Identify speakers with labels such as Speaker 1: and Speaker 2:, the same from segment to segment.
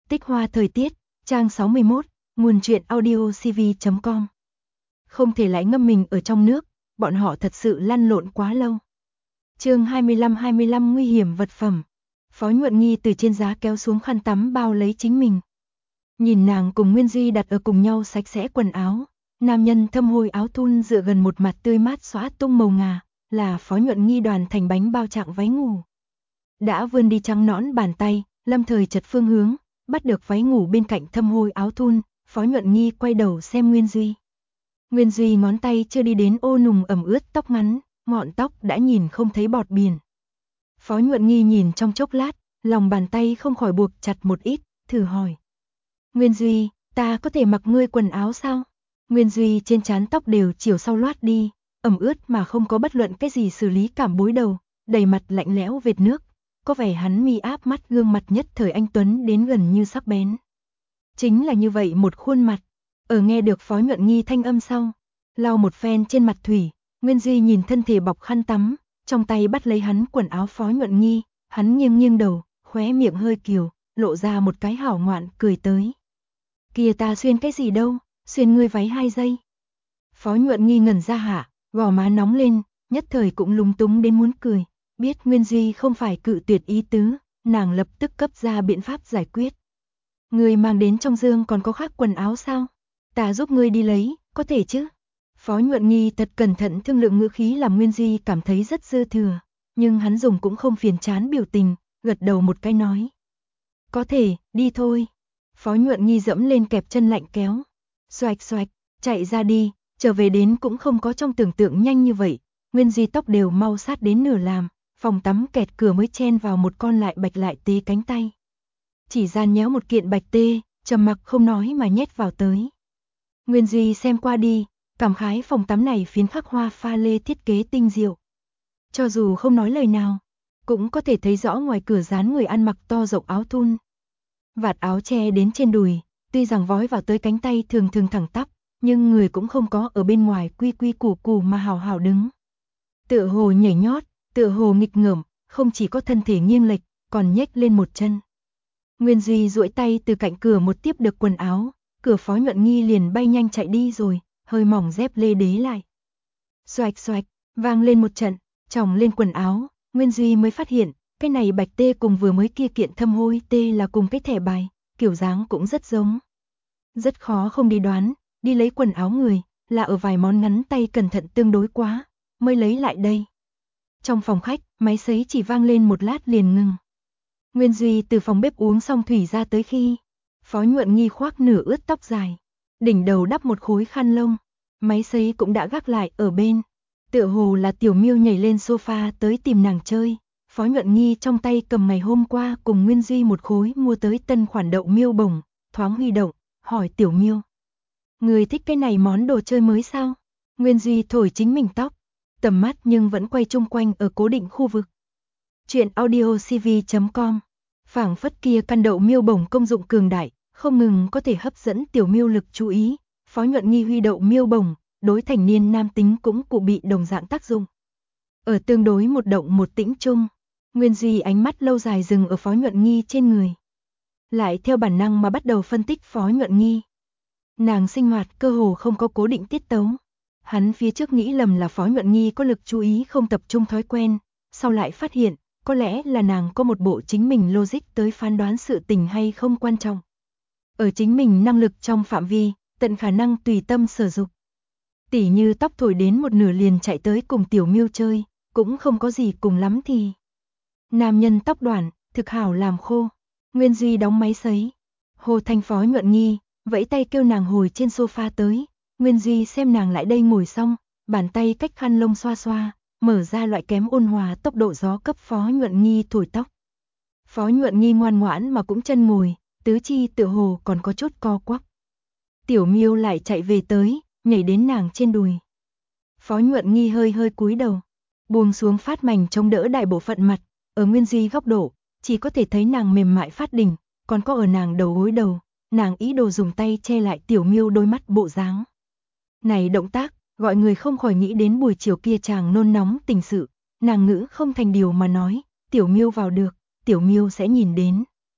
Speaker 1: Tích Hoa thời tiết, trang 61, nguồn truyện audio cv.com. Không thể lại ngâm mình ở trong nước, bọn họ thật sự lăn lộn quá lâu. Chương 25 nguy hiểm vật phẩm. Phó Nhuận Nghi từ trên giá kéo xuống khăn tắm bao lấy chính mình. Nhìn nàng cùng Nguyên Duy đặt ở cùng nhau sạch sẽ quần áo, nam nhân thâm hôi áo thun dựa gần một mặt tươi mát xóa tung màu ngà, là Phó Nhuận Nghi đoàn thành bánh bao trạng váy ngủ. Đã vươn đi trắng nõn bàn tay, lâm thời chật phương hướng, bắt được váy ngủ bên cạnh thâm hôi áo thun, Phó Nhuận Nghi quay đầu xem Nguyên Duy. Nguyên Duy ngón tay chưa đi đến ô nùng ẩm ướt tóc ngắn, ngọn tóc đã nhìn không thấy bọt biển. Phó Nhuận Nghi nhìn trong chốc lát, lòng bàn tay không khỏi buộc chặt một ít, thử hỏi. Nguyên Duy, ta có thể mặc ngươi quần áo sao? Nguyên Duy trên trán tóc đều chiều sau loát đi, ẩm ướt mà không có bất luận cái gì xử lý cảm bối đầu, đầy mặt lạnh lẽo vệt nước. Có vẻ hắn mi áp mắt gương mặt nhất thời anh tuấn đến gần như sắc bén. Chính là như vậy một khuôn mặt. Ở nghe được Phó Nhuận Nghi thanh âm sau, lau một phen trên mặt thủy, Nguyên Duy nhìn thân thể bọc khăn tắm, trong tay bắt lấy hắn quần áo Phó Nhuận Nghi, hắn nghiêng đầu, khóe miệng hơi kiều, lộ ra một cái hảo ngoạn cười tới. Kìa ta xuyên cái gì đâu, xuyên ngươi váy 2 giây. Phó Nhuận Nghi ngẩn ra hạ, gò má nóng lên, nhất thời cũng lúng túng đến muốn cười. Biết Nguyên Duy không phải cự tuyệt ý tứ, nàng lập tức cấp ra biện pháp giải quyết. Ngươi mang đến trong dương còn có khác quần áo sao? Ta giúp ngươi đi lấy, có thể chứ? Phó Nhuận Nghi thật cẩn thận thương lượng ngữ khí làm Nguyên Duy cảm thấy rất dư thừa, nhưng hắn dùng cũng không phiền chán biểu tình, gật đầu một cái nói. Có thể, đi thôi. Phó Nhuận Nghi dẫm lên kẹp chân lạnh kéo. Xoạch xoạch, chạy ra đi, trở về đến cũng không có trong tưởng tượng nhanh như vậy. Nguyên Duy tóc đều mau sát đến nửa làm. Phòng tắm kẹt cửa mới chen vào một con lại bạch lại tê cánh tay. Chỉ gian nhéo một kiện bạch tê, trầm mặc không nói mà nhét vào tới. Nguyên Duy xem qua đi, cảm khái phòng tắm này phiến khắc hoa pha lê thiết kế tinh diệu. Cho dù không nói lời nào, cũng có thể thấy rõ ngoài cửa dán người ăn mặc to rộng áo thun. Vạt áo che đến trên đùi, tuy rằng vói vào tới cánh tay thường thẳng tắp, nhưng người cũng không có ở bên ngoài quy quy củ củ mà hào hào đứng. Tựa hồ nhảy nhót, tựa hồ nghịch ngợm, không chỉ có thân thể nghiêng lệch, còn nhếch lên một chân. Nguyên Duy duỗi tay từ cạnh cửa một tiếp được quần áo, cửa Phó Nhuận Nghi liền bay nhanh chạy đi rồi, hơi mỏng dép lê đế lại. Xoạch xoạch, vang lên một trận, chồng lên quần áo, Nguyên Duy mới phát hiện, cái này bạch tê cùng vừa mới kia kiện thâm hôi tê là cùng cái thẻ bài, kiểu dáng cũng rất giống. Rất khó không đi đoán, đi lấy quần áo người, là ở vài món ngắn tay cẩn thận tương đối quá, mới lấy lại đây. Trong phòng khách, máy sấy chỉ vang lên một lát liền ngừng. Nguyên Duy từ phòng bếp uống xong thủy ra tới khi, Phó Nhuận Nghi khoác nửa ướt tóc dài, đỉnh đầu đắp một khối khăn lông, máy sấy cũng đã gác lại ở bên. Tựa hồ là Tiểu Miêu nhảy lên sofa tới tìm nàng chơi, Phó Nhuận Nghi trong tay cầm ngày hôm qua cùng Nguyên Duy một khối mua tới tân khoản đậu miêu bổng, thoáng huy động, hỏi Tiểu Miêu. Người thích cái này món đồ chơi mới sao? Nguyên Duy thổi chính mình tóc, tầm mắt nhưng vẫn quay chung quanh ở cố định khu vực. Chuyện audio cv.com. Phảng phất kia căn đậu miêu bổng công dụng cường đại, không ngừng có thể hấp dẫn Tiểu Miêu lực chú ý. Phó Nhuận Nghi huy đậu miêu bổng, đối thành niên nam tính cũng cụ bị đồng dạng tác dụng. Ở tương đối một động một tĩnh chung, Nguyên Duy ánh mắt lâu dài dừng ở Phó Nhuận Nghi trên người. Lại theo bản năng mà bắt đầu phân tích Phó Nhuận Nghi. Nàng sinh hoạt cơ hồ không có cố định tiết tấu. Hắn phía trước nghĩ lầm là Phó Nhuận Nghi có lực chú ý không tập trung thói quen, sau lại phát hiện, có lẽ là nàng có một bộ chính mình logic tới phán đoán sự tình hay không quan trọng. Ở chính mình năng lực trong phạm vi, tận khả năng tùy tâm sở dục. Tỉ như tóc thổi đến một nửa liền chạy tới cùng Tiểu Miêu chơi, cũng không có gì cùng lắm thì. Nam nhân tóc đoạn, thực hảo làm khô. Nguyên Duy đóng máy sấy. Hồ thanh Phó Nhuận Nghi, vẫy tay kêu nàng hồi trên sofa tới. Nguyên Duy xem nàng lại đây ngồi xong, bàn tay cách khăn lông xoa xoa, mở ra loại kém ôn hòa tốc độ gió cấp Phó Nhuận Nghi thổi tóc. Phó Nhuận Nghi ngoan ngoãn mà cũng chân ngồi, tứ chi tựa hồ còn có chút co quắp. Tiểu Miêu lại chạy về tới, nhảy đến nàng trên đùi. Phó Nhuận Nghi hơi cúi đầu, buông xuống phát mảnh chống đỡ đại bộ phận mặt, ở Nguyên Duy góc độ, chỉ có thể thấy nàng mềm mại phát đỉnh, còn có ở nàng đầu gối đầu, nàng ý đồ dùng tay che lại Tiểu Miêu đôi mắt bộ dáng. Này động tác, gọi người không khỏi nghĩ đến buổi chiều kia chàng nôn nóng tình sự, nàng ngữ không thành điều mà nói, Tiểu Miêu vào được, Tiểu Miêu sẽ nhìn đến.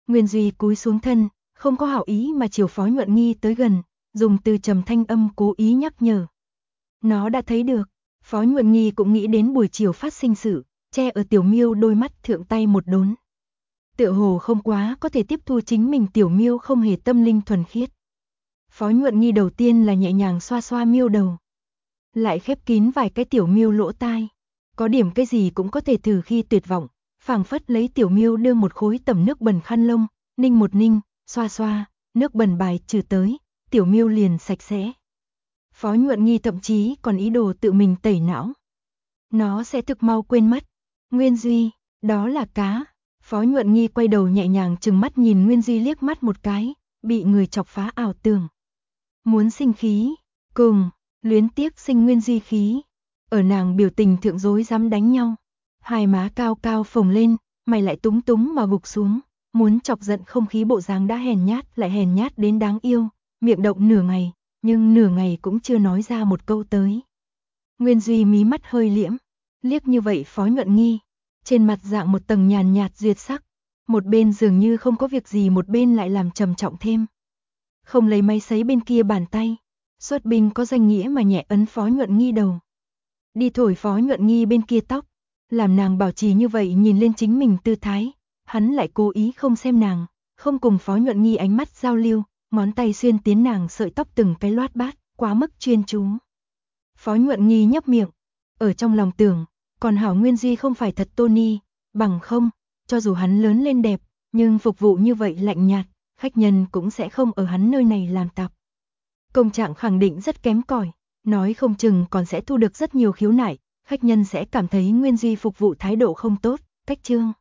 Speaker 1: Nguyên Duy cúi xuống thân, không có hảo ý mà chiều Phó Nhuận Nghi tới gần, dùng từ trầm thanh âm cố ý nhắc nhở. Nó đã thấy được, Phó Nhuận Nghi cũng nghĩ đến buổi chiều phát sinh sự, che ở Tiểu Miêu đôi mắt thượng tay một đốn. Tựa hồ không quá có thể tiếp thu chính mình Tiểu Miêu không hề tâm linh thuần khiết. Phó Nhuận Nghi đầu tiên là nhẹ nhàng xoa xoa Miêu đầu, lại khép kín vài cái Tiểu Miêu lỗ tai. Có điểm cái gì cũng có thể thử khi tuyệt vọng, phảng phất lấy Tiểu Miêu đưa một khối tẩm nước bẩn khăn lông, ninh một ninh, xoa xoa, nước bẩn bài trừ tới, Tiểu Miêu liền sạch sẽ. Phó Nhuận Nghi thậm chí còn ý đồ tự mình tẩy não. Nó sẽ thực mau quên mất. Nguyên Duy, đó là cá. Phó Nhuận Nghi quay đầu nhẹ nhàng trừng mắt nhìn Nguyên Duy liếc mắt một cái, bị người chọc phá ảo tưởng. Muốn sinh khí, cùng, luyến tiếc sinh Nguyên Duy khí. Ở nàng biểu tình thượng dối dám đánh nhau. Hai má cao cao phồng lên, mày lại túng túng mà gục xuống. Muốn chọc giận không khí bộ dáng đã hèn nhát lại hèn nhát đến đáng yêu. Miệng động nửa ngày, nhưng nửa ngày cũng chưa nói ra một câu tới. Nguyên Duy mí mắt hơi liễm, liếc như vậy Phó Nhuận Nghi. Trên mặt dạng một tầng nhàn nhạt duyệt sắc. Một bên dường như không có việc gì, một bên lại làm trầm trọng thêm. Không lấy máy sấy bên kia bàn tay, xuất binh có danh nghĩa mà nhẹ ấn Phó Nhuận Nghi đầu. Đi thổi Phó Nhuận Nghi bên kia tóc, làm nàng bảo trì như vậy nhìn lên chính mình tư thái. Hắn lại cố ý không xem nàng, không cùng Phó Nhuận Nghi ánh mắt giao lưu, ngón tay xuyên tiến nàng sợi tóc từng cái loát bát, quá mức chuyên chú. Phó Nhuận Nghi nhấp miệng, ở trong lòng tưởng, còn hảo Nguyên Duy không phải thật Tony, bằng không, cho dù hắn lớn lên đẹp, nhưng phục vụ như vậy lạnh nhạt, khách nhân cũng sẽ không ở hắn nơi này làm tạp. Công trạng khẳng định rất kém cỏi, nói không chừng còn sẽ thu được rất nhiều khiếu nại, khách nhân sẽ cảm thấy Nguyên Duy phục vụ thái độ không tốt, cách chương.